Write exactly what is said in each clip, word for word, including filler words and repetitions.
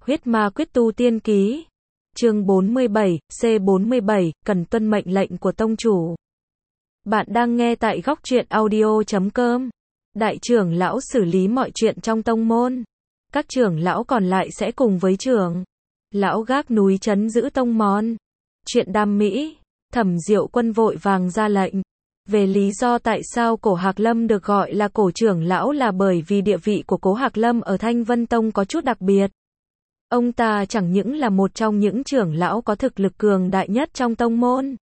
Huyết Ma Quyết Tu Tiên Ký. Chương bốn mươi bảy, C bốn mươi bảy, cần tuân mệnh lệnh của tông chủ. Bạn đang nghe tại góc truyện audio chấm com. Đại trưởng lão xử lý mọi chuyện trong tông môn. Các trưởng lão còn lại sẽ cùng với trưởng lão gác núi trấn giữ tông môn. Chuyện đam mỹ. Thẩm Diệu Quân vội vàng ra lệnh. Về lý do tại sao Cổ Hạc Lâm được gọi là cổ trưởng lão là bởi vì địa vị của Cố Hạc Lâm ở Thanh Vân Tông có chút đặc biệt. Ông ta chẳng những là một trong những trưởng lão có thực lực cường đại nhất trong tông môn,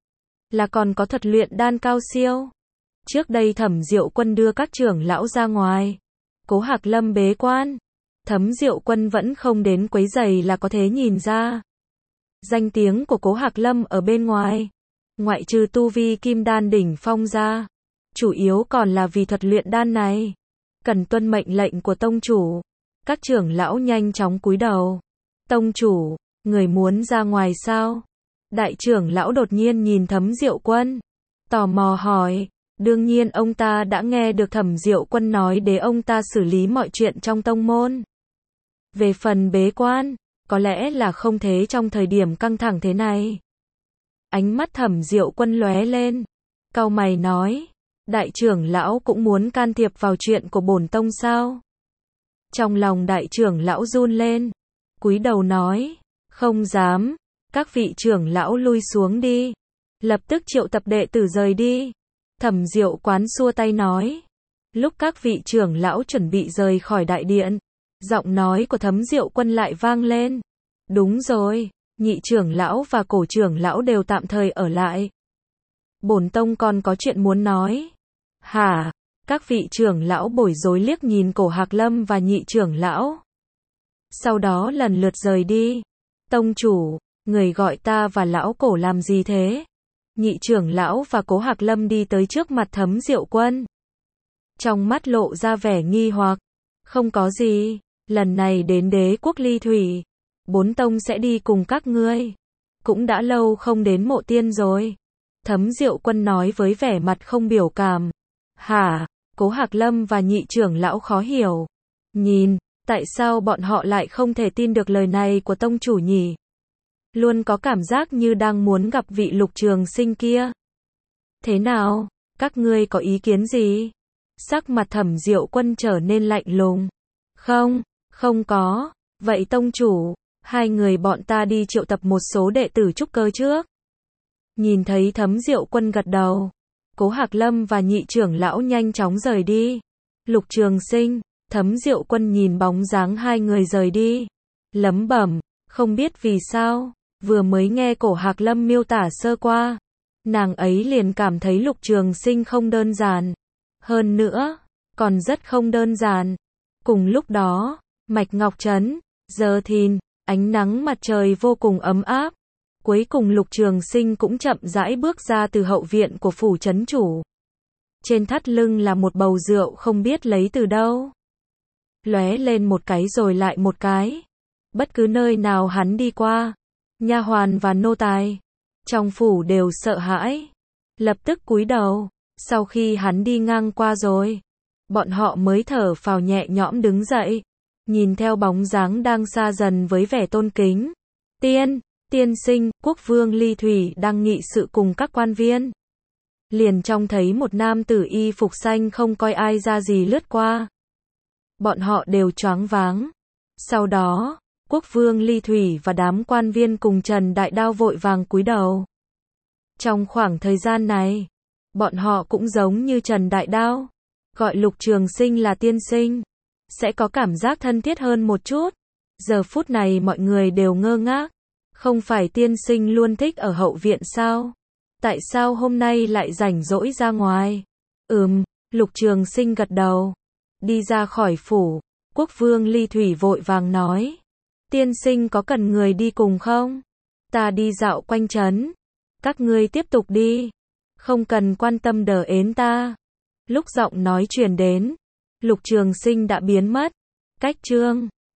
là còn có thuật luyện đan cao siêu. Trước đây Thẩm Diệu Quân đưa các trưởng lão ra ngoài, Cố Hạc Lâm bế quan, Thẩm Diệu Quân vẫn không đến quấy rầy là có thể nhìn ra. Danh tiếng của Cố Hạc Lâm ở bên ngoài, ngoại trừ tu vi kim đan đỉnh phong ra, chủ yếu còn là vì thuật luyện đan này. Cần tuân mệnh lệnh của tông chủ. Các trưởng lão nhanh chóng cúi đầu. Tông chủ, người muốn ra ngoài sao? Đại trưởng lão đột nhiên nhìn Thẩm Diệu Quân, tò mò hỏi. Đương nhiên ông ta đã nghe được Thẩm Diệu Quân nói để ông ta xử lý mọi chuyện trong tông môn. Về phần bế quan, có lẽ là không thế trong thời điểm căng thẳng thế này. Ánh mắt Thẩm Diệu Quân lóe lên, cau mày nói, đại trưởng lão cũng muốn can thiệp vào chuyện của bổn tông sao? Trong lòng đại trưởng lão run lên, cúi đầu nói, không dám, các vị trưởng lão lui xuống đi, lập tức triệu tập đệ tử rời đi. Thẩm Diệu Quán xua tay nói. Lúc các vị trưởng lão chuẩn bị rời khỏi đại điện, giọng nói của Thẩm Diệu Quân lại vang lên. Đúng rồi, nhị trưởng lão và cổ trưởng lão đều tạm thời ở lại. Bổn tông còn có chuyện muốn nói. Hả? Các vị trưởng lão bối rối liếc nhìn Cổ Hạc Lâm và nhị trưởng lão. Sau đó lần lượt rời đi. Tông chủ, người gọi ta và lão cổ làm gì thế? Nhị trưởng lão và Cố Hạc Lâm đi tới trước mặt Thẩm Diệu Quân. Trong mắt lộ ra vẻ nghi hoặc. Không có gì, lần này đến đế quốc Ly Thủy, bốn tông sẽ đi cùng các ngươi. Cũng đã lâu không đến mộ tiên rồi. Thẩm Diệu Quân nói với vẻ mặt không biểu cảm. Hả? Cố Hạc Lâm và nhị trưởng lão khó hiểu. Nhìn, tại sao bọn họ lại không thể tin được lời này của tông chủ nhỉ? Luôn có cảm giác như đang muốn gặp vị Lục Trường Sinh kia. Thế nào? Các ngươi có ý kiến gì? Sắc mặt Thẩm Diệu Quân trở nên lạnh lùng. Không, không có. Vậy tông chủ, hai người bọn ta đi triệu tập một số đệ tử trúc cơ trước. Nhìn thấy Thẩm Diệu Quân gật đầu, Cố Hạc Lâm và nhị trưởng lão nhanh chóng rời đi. Lục Trường Sinh, Thẩm Diệu Quân nhìn bóng dáng hai người rời đi, lẩm bẩm, không biết vì sao, vừa mới nghe Cổ Hạc Lâm miêu tả sơ qua, nàng ấy liền cảm thấy Lục Trường Sinh không đơn giản. Hơn nữa, còn rất không đơn giản. Cùng lúc đó, Mạch Ngọc Trấn, giờ thìn, ánh nắng mặt trời vô cùng ấm áp. Cuối cùng Lục Trường Sinh cũng chậm rãi bước ra từ hậu viện của phủ trấn chủ. Trên thắt lưng là một bầu rượu không biết lấy từ đâu. Lóe lên một cái rồi lại một cái. Bất cứ nơi nào hắn đi qua, nha hoàn và nô tài trong phủ đều sợ hãi, lập tức cúi đầu. Sau khi hắn đi ngang qua rồi, bọn họ mới thở phào nhẹ nhõm đứng dậy, nhìn theo bóng dáng đang xa dần với vẻ tôn kính. Tiên, tiên sinh, quốc vương Ly Thủy đang nghị sự cùng các quan viên. Liền trông thấy một nam tử y phục xanh không coi ai ra gì lướt qua. Bọn họ đều choáng váng. Sau đó, quốc vương Ly Thủy và đám quan viên cùng Trần Đại Đao vội vàng cúi đầu. Trong khoảng thời gian này, bọn họ cũng giống như Trần Đại Đao, gọi Lục Trường Sinh là tiên sinh, sẽ có cảm giác thân thiết hơn một chút. Giờ phút này mọi người đều ngơ ngác. Không phải tiên sinh luôn thích ở hậu viện sao? Tại sao hôm nay lại rảnh rỗi ra ngoài? Ừm, Lục Trường Sinh gật đầu. Đi ra khỏi phủ, quốc vương Ly Thủy vội vàng nói. Tiên sinh có cần người đi cùng không? Ta đi dạo quanh trấn. Các ngươi tiếp tục đi. Không cần quan tâm đờ ến ta. Lúc giọng nói truyền đến, Lục Trường Sinh đã biến mất. Cách chương